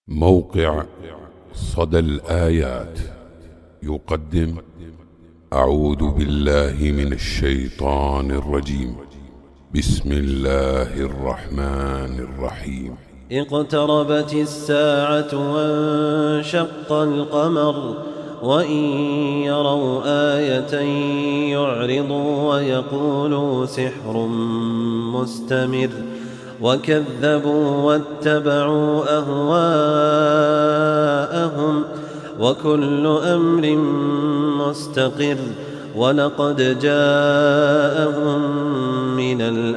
موقع صدى الآيات يقدم أعوذ بالله من الشيطان الرجيم. بسم الله الرحمن الرحيم. اقتربت الساعة وانشق القمر وإن يروا آية يعرضوا ويقولوا سحر مستمر وكذبوا واتبعوا أهواءهم وكل أمر مستقر ولقد جاءهم من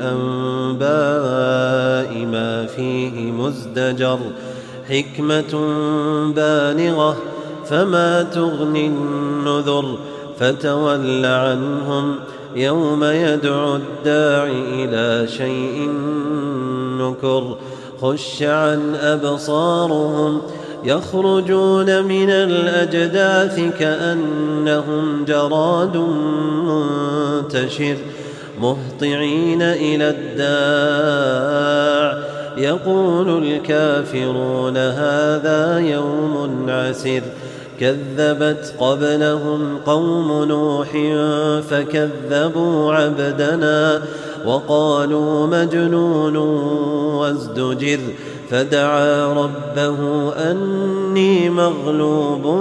الأنباء ما فيه مزدجر حكمة بالغة فما تغني النذر فتول عنهم يوم يدعو الداع إلى شيء نكر خش عن أبصارهم يخرجون من الأجداث كأنهم جراد منتشر مهطعين إلى الداع يقول الكافرون هذا يوم عسر كذبت قبلهم قوم نوح فكذبوا عبدنا وقالوا مجنون وازدجر فدعا ربه أني مغلوب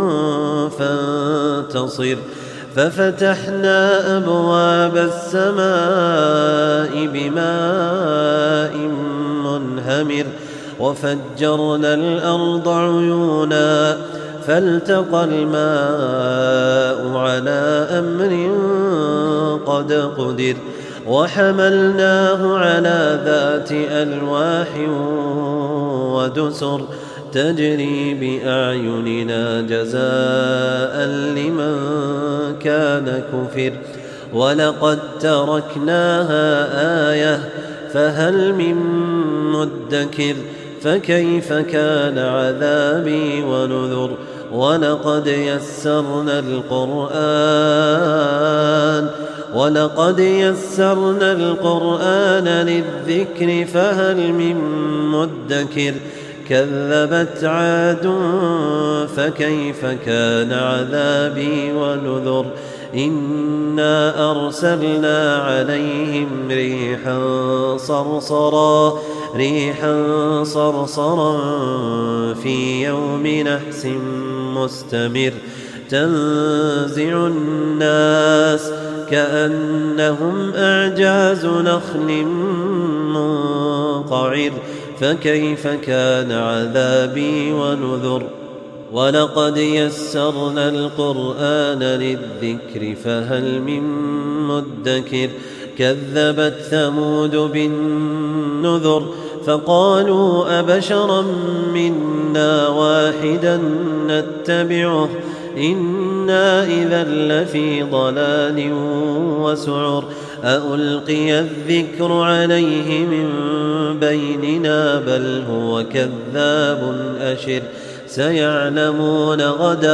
فانتصر ففتحنا أبواب السماء بماء منهمر وفجرنا الأرض عيونا فالتقى الماء على أمر قد قدر وحملناه على ذات ألواح ودسر تجري بأعيننا جزاء لمن كان كفر ولقد تركناها آية فهل من مدكر فكيف كان عذابي ونذر ولقد يسرنا القرآن للذكر فهل من مدكر كذبت عاد فكيف كان عذابي ونذر إنا أرسلنا عليهم ريحا صرصرا في يوم نحس مستمر تنزع الناس كأنهم أعجاز نخل منقعر فكيف كان عذابي ونذر ولقد يسرنا القرآن للذكر فهل من مدكر كذبت ثمود بالنذر فقالوا أبشرا منا واحدا نتبعه إنا إذا لفي ضلال وسعر ألقي الذكر عليه من بيننا بل هو كذاب أشر سيعلمون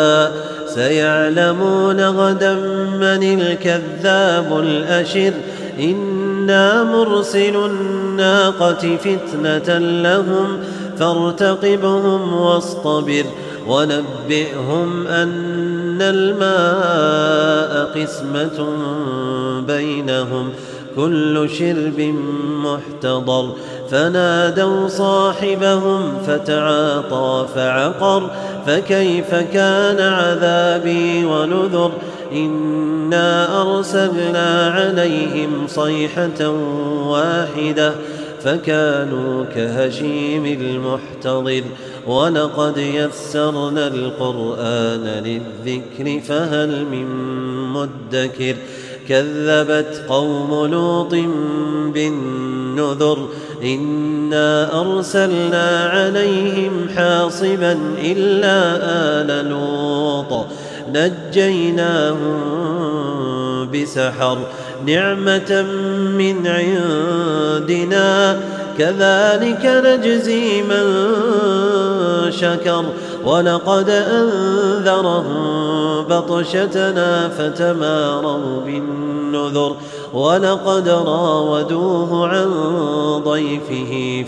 غدا من الكذاب الأشر إنا مرسل الناقة فتنة لهم فارتقبهم واصطبر ونبئهم أن الماء قسمة بينهم كل شرب محتضر فنادوا صاحبهم فتعاطى فعقر فكيف كان عذابي ونذر إنا أرسلنا عليهم صيحة واحدة فكانوا كهشيم المحتضر ولقد يسرنا القرآن للذكر فهل من مدكر كذبت قوم لوط بالنذر إنا أرسلنا عليهم حاصبا إلا آل لوط نجيناهم بسحر نعمة من عندنا كذلك نجزي من شكر ولقد أنذرهم بطشتنا فتماروا بالنذر ولقد راودوه عن ضيفه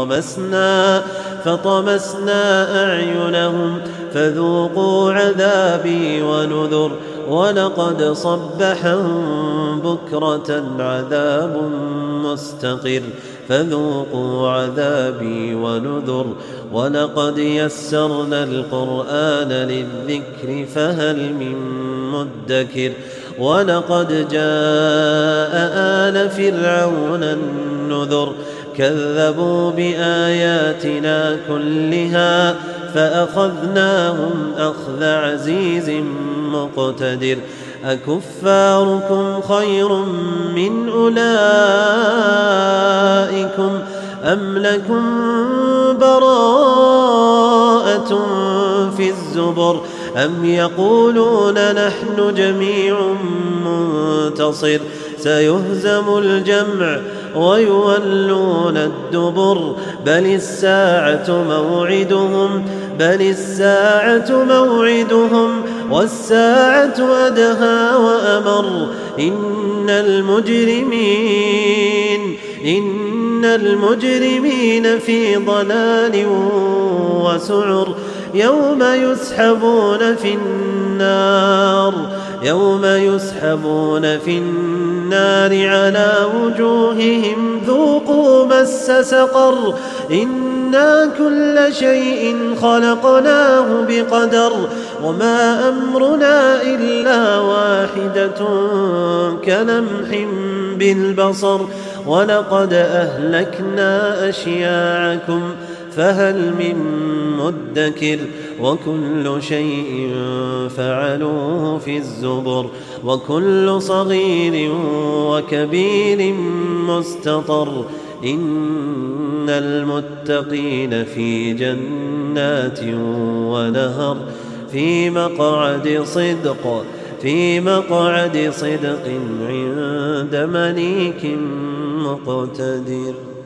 فطمسنا أعينهم فذوقوا عذابي ونذر ولقد صبحهم بكرة عذاب مستقر فذوقوا عذابي ونذر ولقد يسرنا القرآن للذكر فهل من مدكر ولقد جاء آل فرعون النذر كذبوا بآياتنا كلها فأخذناهم أخذ عزيز مقتدر أكفاركم خير من أولئكم أم لكم براءة في الزبر أم يقولون نحن جميع منتصر سيهزم الجمع ويولون الدبر بل الساعة موعدهم والساعة أدهى وأمر إن المجرمين في ضلال وسعر يوم يسحبون في النار على وجوههم ذوقوا مس سقر إنا كل شيء خلقناه بقدر وما أمرنا إلا واحدة كلمح بالبصر ولقد أهلكنا أشياعكم فهل من مدكر وكل شيء فعلوه في الزبر وكل صغير وكبير مستطر إن المتقين في جنات ونهر في مقعد صدق عند مليك مقتدر.